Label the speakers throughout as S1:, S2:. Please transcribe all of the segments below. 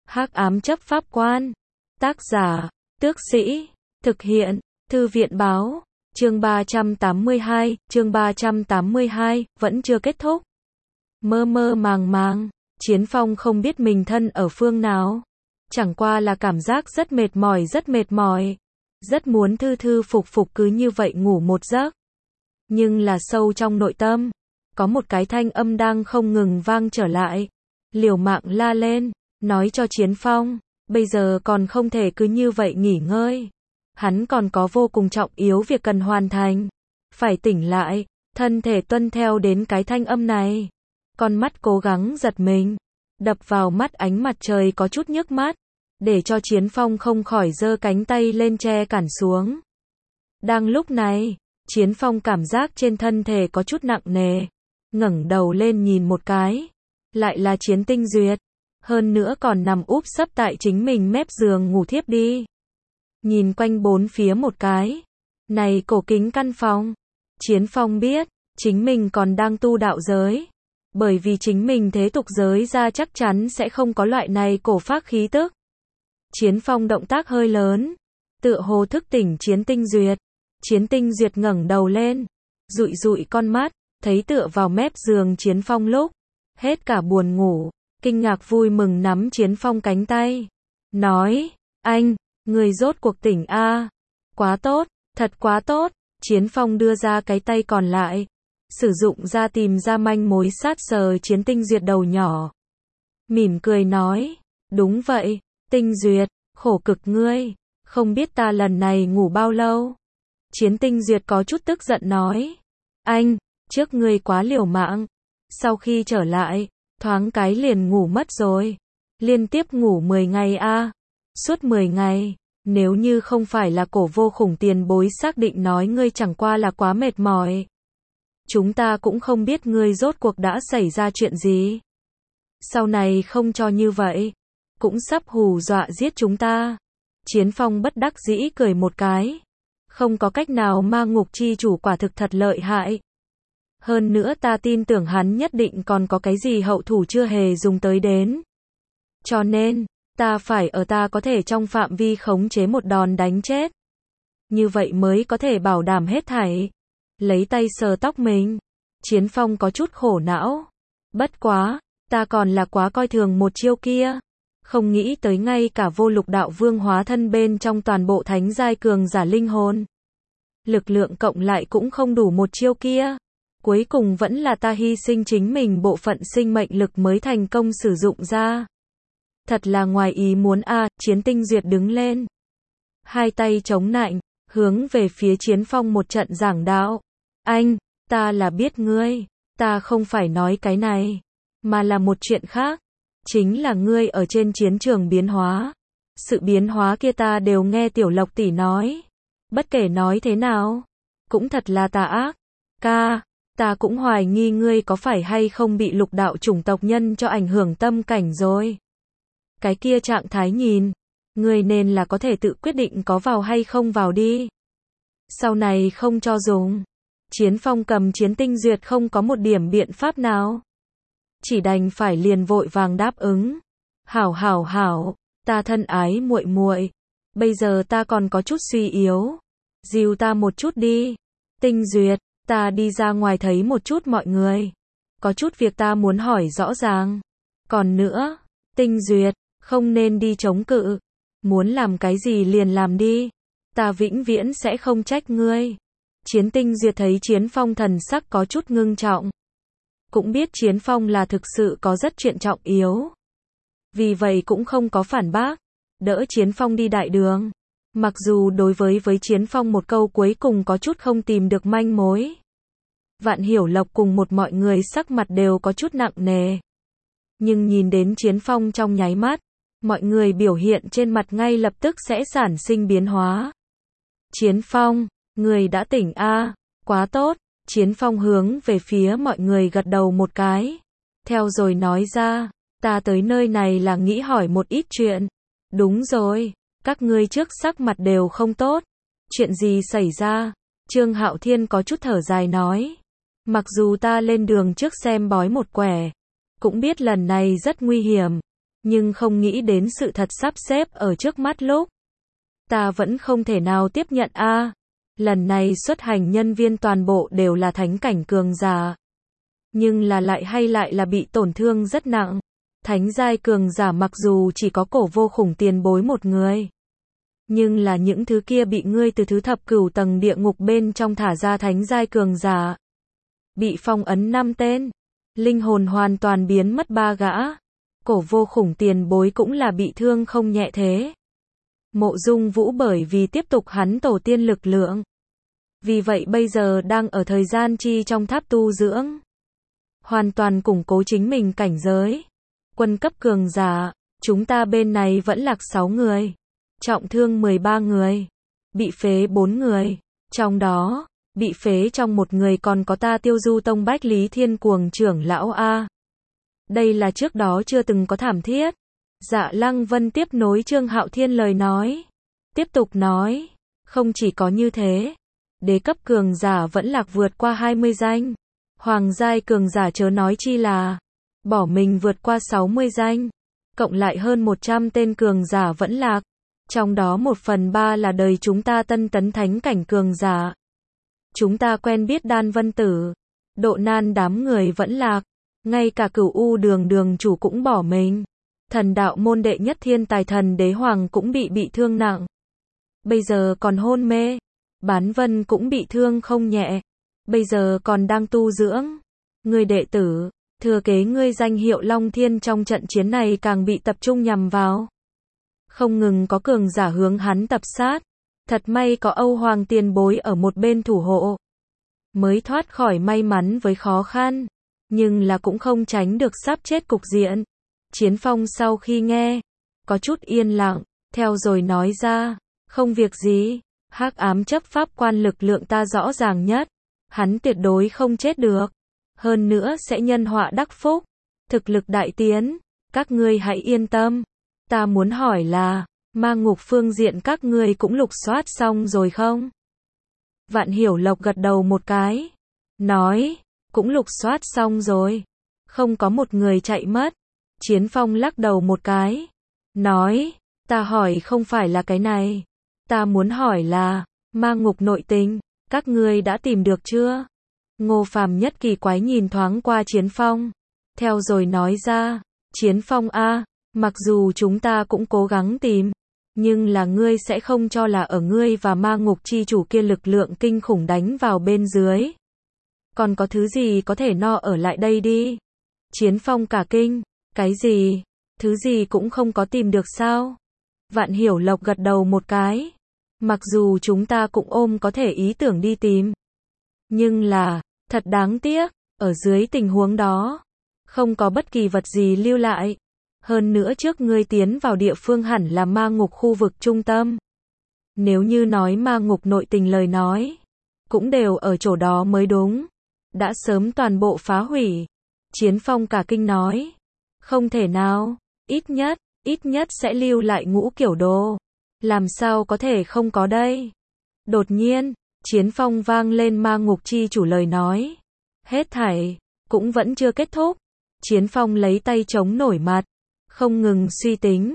S1: Hắc ám chấp pháp quan. Tác giả, Tước Sĩ. Thực hiện, Thư viện báo. Chương 382, vẫn chưa kết thúc. Mơ mơ màng màng, Chiến Phong không biết mình thân ở phương nào. Chẳng qua là cảm giác rất mệt mỏi. Rất muốn thư thư phục phục cứ như vậy ngủ một giấc. Nhưng là sâu trong nội tâm, có một cái thanh âm đang không ngừng vang trở lại. Liều mạng la lên, nói cho Chiến Phong, bây giờ còn không thể cứ như vậy nghỉ ngơi. Hắn còn có vô cùng trọng yếu việc cần hoàn thành. Phải tỉnh lại, thân thể tuân theo đến cái thanh âm này. Con mắt cố gắng giật mình, đập vào mắt ánh mặt trời có chút nhức mắt, để cho Chiến Phong không khỏi giơ cánh tay lên che cản xuống. Đang lúc này, Chiến Phong cảm giác trên thân thể có chút nặng nề, ngẩng đầu lên nhìn một cái, lại là Chiến Tinh Duyệt, hơn nữa còn nằm úp sấp tại chính mình mép giường ngủ thiếp đi. Nhìn quanh bốn phía một cái, này cổ kính căn phòng, Chiến Phong biết, chính mình còn đang tu đạo giới, bởi vì chính mình thế tục giới ra chắc chắn sẽ không có loại này cổ phác khí tức. Chiến Phong động tác hơi lớn, tựa hồ thức tỉnh Chiến Tinh Duyệt. Chiến Tinh Duyệt ngẩng đầu lên, dụi con mắt, thấy tựa vào mép giường Chiến Phong lúc hết cả buồn ngủ, kinh ngạc vui mừng nắm Chiến Phong cánh tay, nói, anh, người rốt cuộc tỉnh a, quá tốt, thật quá tốt. Chiến Phong đưa ra cái tay còn lại, sử dụng ra tìm ra manh mối sát sờ Chiến Tinh Duyệt đầu nhỏ. Mỉm cười nói, đúng vậy, Tinh Duyệt, khổ cực ngươi, không biết ta lần này ngủ bao lâu. Chiến Tinh Duyệt có chút tức giận nói, anh, trước ngươi quá liều mạng, sau khi trở lại, thoáng cái liền ngủ mất rồi, liên tiếp ngủ 10 ngày a, suốt 10 ngày, nếu như không phải là cổ vô khủng tiền bối xác định nói ngươi chẳng qua là quá mệt mỏi. Chúng ta cũng không biết ngươi rốt cuộc đã xảy ra chuyện gì. Sau này không cho như vậy, cũng sắp hù dọa giết chúng ta. Chiến Phong bất đắc dĩ cười một cái. Không có cách nào, ma ngục chi chủ quả thực thật lợi hại. Hơn nữa ta tin tưởng hắn nhất định còn có cái gì hậu thủ chưa hề dùng tới đến. Cho nên, ta phải ở ta có thể trong phạm vi khống chế một đòn đánh chết. Như vậy mới có thể bảo đảm hết thảy. Lấy tay sờ tóc mình. Chiến Phong có chút khổ não. Bất quá, ta còn là quá coi thường một chiêu kia. Không nghĩ tới ngay cả vô lục đạo vương hóa thân bên trong toàn bộ thánh giai cường giả linh hồn. Lực lượng cộng lại cũng không đủ một chiêu kia. Cuối cùng vẫn là ta hy sinh chính mình bộ phận sinh mệnh lực mới thành công sử dụng ra. Thật là ngoài ý muốn a. Chiến Tinh Duyệt đứng lên. Hai tay chống nạnh, hướng về phía Chiến Phong một trận giảng đạo. Anh, ta là biết ngươi, ta không phải nói cái này, mà là một chuyện khác. Chính là ngươi ở trên chiến trường biến hóa. Sự biến hóa kia ta đều nghe Tiểu Lộc tỷ nói. Bất kể nói thế nào, cũng thật là tà ác. Ca, ta cũng hoài nghi ngươi có phải hay không bị lục đạo chủng tộc nhân cho ảnh hưởng tâm cảnh rồi. Cái kia trạng thái nhìn, ngươi nên là có thể tự quyết định có vào hay không vào đi. Sau này không cho dùng. Chiến Phong cầm Chiến Tinh Duyệt không có một điểm biện pháp nào. Chỉ đành phải liền vội vàng đáp ứng. Hảo, ta thân ái muội muội, bây giờ ta còn có chút suy yếu. Dìu ta một chút đi. Tinh Duyệt, ta đi ra ngoài thấy một chút mọi người. Có chút việc ta muốn hỏi rõ ràng. Còn nữa, Tinh Duyệt, không nên đi chống cự. Muốn làm cái gì liền làm đi. Ta vĩnh viễn sẽ không trách ngươi. Chiến Tinh Duyệt thấy Chiến Phong thần sắc có chút ngưng trọng. Cũng biết Chiến Phong là thực sự có rất chuyện trọng yếu. Vì vậy cũng không có phản bác. Đỡ Chiến Phong đi đại đường. Mặc dù đối với Chiến Phong một câu cuối cùng có chút không tìm được manh mối. Vạn Hiểu Lộc cùng một mọi người sắc mặt đều có chút nặng nề. Nhưng nhìn đến Chiến Phong trong nháy mắt, mọi người biểu hiện trên mặt ngay lập tức sẽ sản sinh biến hóa. Chiến Phong, người đã tỉnh a, quá tốt. Chiến Phong hướng về phía mọi người gật đầu một cái. Theo rồi nói ra, ta tới nơi này là nghĩ hỏi một ít chuyện. Đúng rồi, các ngươi trước sắc mặt đều không tốt. Chuyện gì xảy ra? Trương Hạo Thiên có chút thở dài nói. Mặc dù ta lên đường trước xem bói một quẻ, cũng biết lần này rất nguy hiểm. Nhưng không nghĩ đến sự thật sắp xếp ở trước mắt lúc. Ta vẫn không thể nào tiếp nhận a. Lần này xuất hành nhân viên toàn bộ đều là thánh cảnh cường giả. Nhưng là lại là bị tổn thương rất nặng. Thánh giai cường giả mặc dù chỉ có Cổ Vô Khủng tiền bối một người. Nhưng là những thứ kia bị ngươi từ thứ thập cửu tầng địa ngục bên trong thả ra thánh giai cường giả. Bị phong ấn 5 tên. Linh hồn hoàn toàn biến mất 3 gã. Cổ Vô Khủng tiền bối cũng là bị thương không nhẹ thế. Mộ Dung Vũ bởi vì tiếp tục hắn tổ tiên lực lượng. Vì vậy bây giờ đang ở thời gian chi trong tháp tu dưỡng. Hoàn toàn củng cố chính mình cảnh giới. Quân cấp cường giả, chúng ta bên này vẫn lạc 6 người. Trọng thương 13 người. Bị phế 4 người. Trong đó, bị phế trong một người còn có ta Tiêu Du Tông Bách Lý Thiên Cuồng trưởng lão A. Đây là trước đó chưa từng có thảm thiết. Dạ Lăng Vân tiếp nối Trương Hạo Thiên lời nói. Tiếp tục nói, không chỉ có như thế. Đế cấp cường giả vẫn lạc vượt qua 20 danh. Hoàng giai cường giả chớ nói chi là bỏ mình vượt qua 60 danh. Cộng lại hơn 100 tên cường giả vẫn lạc. Trong đó 1/3 là đời chúng ta tân tấn thánh cảnh cường giả. Chúng ta quen biết Đan Vân Tử. Độ Nan đám người vẫn lạc. Ngay cả Cửu U đường đường chủ cũng bỏ mình. Thần đạo môn đệ nhất thiên tài Thần Đế Hoàng cũng bị thương nặng. Bây giờ còn hôn mê. Bán Vân cũng bị thương không nhẹ. Bây giờ còn đang tu dưỡng. Người đệ tử, thừa kế ngươi danh hiệu Long Thiên trong trận chiến này càng bị tập trung nhằm vào. Không ngừng có cường giả hướng hắn tập sát. Thật may có Âu Hoàng tiền bối ở một bên thủ hộ. Mới thoát khỏi may mắn với khó khăn. Nhưng là cũng không tránh được sắp chết cục diện. Chiến Phong sau khi nghe, có chút yên lặng, theo rồi nói ra, không việc gì, hắc ám chấp pháp quan lực lượng ta rõ ràng nhất, hắn tuyệt đối không chết được, hơn nữa sẽ nhân họa đắc phúc, thực lực đại tiến, các ngươi hãy yên tâm, ta muốn hỏi là, ma ngục phương diện các ngươi cũng lục soát xong rồi không? Vạn Hiểu Lộc gật đầu một cái, nói, cũng lục soát xong rồi, không có một người chạy mất. Chiến Phong lắc đầu một cái, nói, ta hỏi không phải là cái này, ta muốn hỏi là, ma ngục nội tình, các ngươi đã tìm được chưa? Ngô Phàm nhất kỳ quái nhìn thoáng qua Chiến Phong, theo rồi nói ra, Chiến Phong a, mặc dù chúng ta cũng cố gắng tìm, nhưng là ngươi sẽ không cho là ở ngươi và ma ngục chi chủ kia lực lượng kinh khủng đánh vào bên dưới. Còn có thứ gì có thể no ở lại đây đi? Chiến Phong cả kinh. Cái gì? Thứ gì cũng không có tìm được sao? Vạn Hiểu Lộc gật đầu một cái. Mặc dù chúng ta cũng ôm có thể ý tưởng đi tìm. Nhưng là, thật đáng tiếc, ở dưới tình huống đó, không có bất kỳ vật gì lưu lại. Hơn nữa trước ngươi tiến vào địa phương hẳn là ma ngục khu vực trung tâm. Nếu như nói ma ngục nội tình lời nói, cũng đều ở chỗ đó mới đúng. Đã sớm toàn bộ phá hủy. Chiến Phong cả kinh nói. Không thể nào, ít nhất sẽ lưu lại Ngũ Kiểu Đồ. Làm sao có thể không có đây? Đột nhiên, Chiến Phong vang lên ma ngục chi chủ lời nói. Hết thảy, cũng vẫn chưa kết thúc. Chiến Phong lấy tay chống nổi mặt, không ngừng suy tính.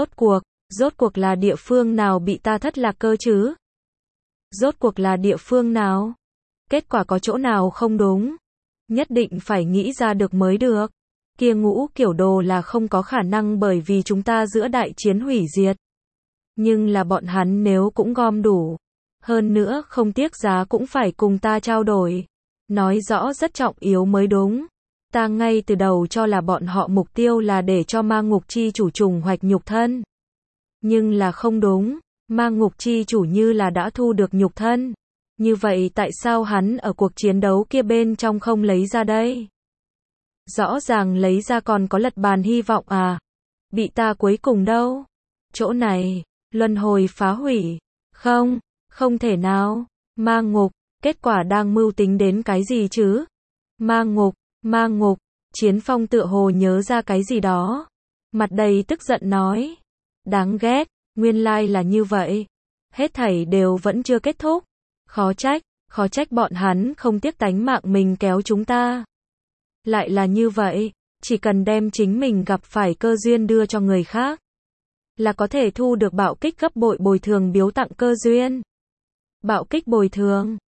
S1: Rốt cuộc là địa phương nào bị ta thất lạc cơ chứ? Rốt cuộc là địa phương nào? Kết quả có chỗ nào không đúng? Nhất định phải nghĩ ra được mới được. Kia Ngũ Kiểu Đồ là không có khả năng bởi vì chúng ta giữa đại chiến hủy diệt. Nhưng là bọn hắn nếu cũng gom đủ. Hơn nữa không tiếc giá cũng phải cùng ta trao đổi. Nói rõ rất trọng yếu mới đúng. Ta ngay từ đầu cho là bọn họ mục tiêu là để cho ma ngục chi chủ trùng hoạch nhục thân. Nhưng là không đúng. Ma ngục chi chủ như là đã thu được nhục thân. Như vậy tại sao hắn ở cuộc chiến đấu kia bên trong không lấy ra đây? Rõ ràng lấy ra còn có lật bàn hy vọng à? Bị ta cuối cùng đâu? Chỗ này, luân hồi phá hủy. Không thể nào. Ma ngục, kết quả đang mưu tính đến cái gì chứ? Ma ngục, Chiến Phong tựa hồ nhớ ra cái gì đó. Mặt đầy tức giận nói. Đáng ghét, nguyên lai là như vậy. Hết thảy đều vẫn chưa kết thúc. Khó trách bọn hắn không tiếc tánh mạng mình kéo chúng ta. Lại là như vậy, Chỉ cần đem chính mình gặp phải cơ duyên đưa cho người khác, là có thể thu được bạo kích gấp bội bồi thường biếu tặng cơ duyên. Bạo kích bồi thường.